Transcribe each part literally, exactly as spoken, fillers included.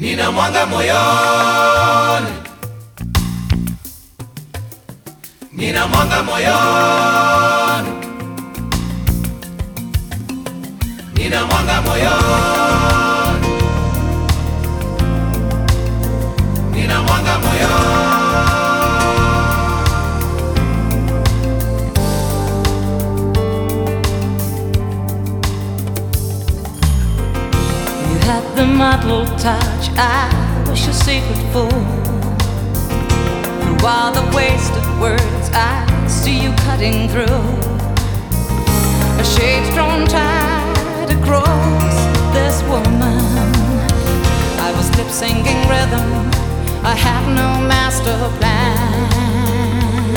nina mwanga moyoni, nina mwanga moyoni, nina mwanga moyoni, nina mwanga moyoni. You had the model touch I wish a secret for. Through all the wasted words I see you cutting through. A shade thrown tight across this woman. I was lip syncing rhythm, I had no master plan.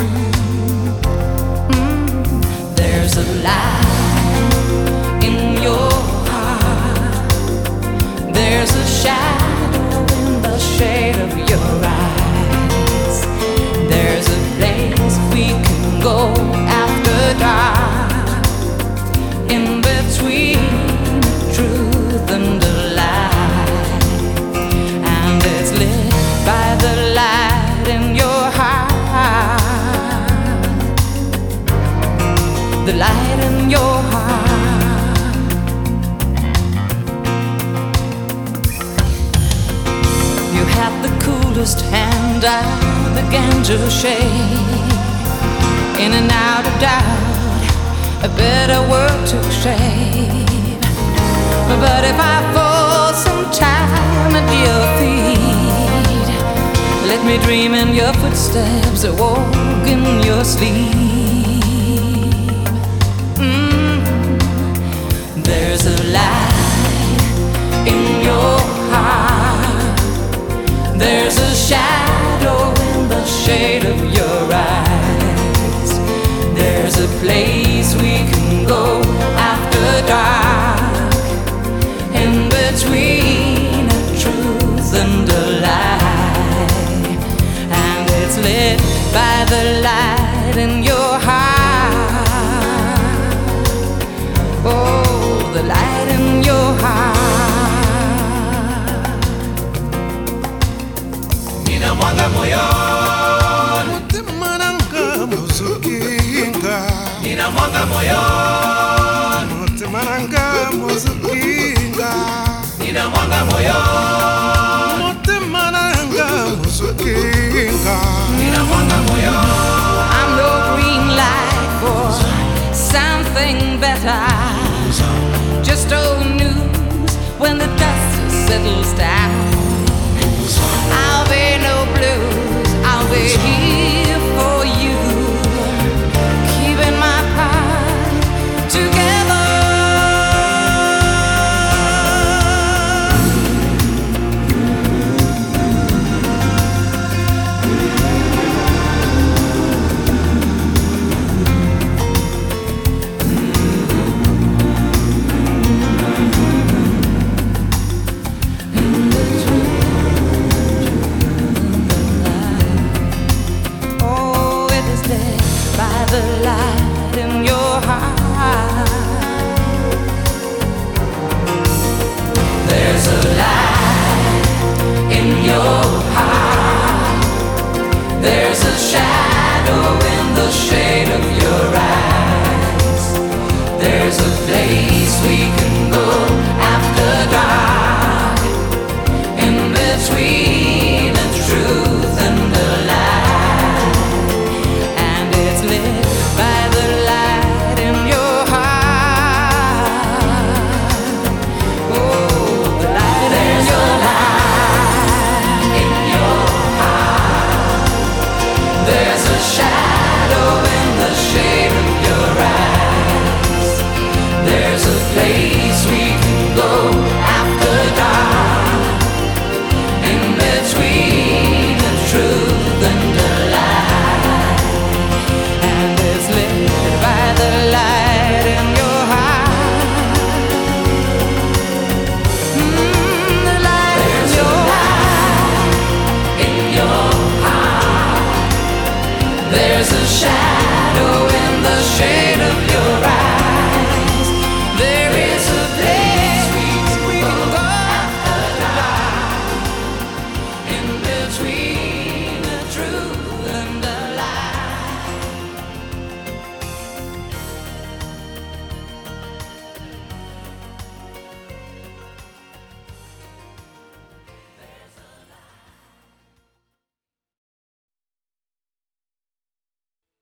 mm. There's a light in your heart, there's a shadow in the shade of your eyes. There's a place we can go after dark, in between truth and a lie. And it's lit by the light in your heart, the light in your heart. You had the coolest hand I began to shake. In and out of doubt, a better word to shape. But if I fall sometime at your feet, let me dream in your footsteps, walk in your sleep. mm. There's a light in your heart, there's a shadow in the shade of your eyes. There's a place we can go after dark, in between a truth and a lie. And it's lit by the light in your heart. Oh, the light in your heart.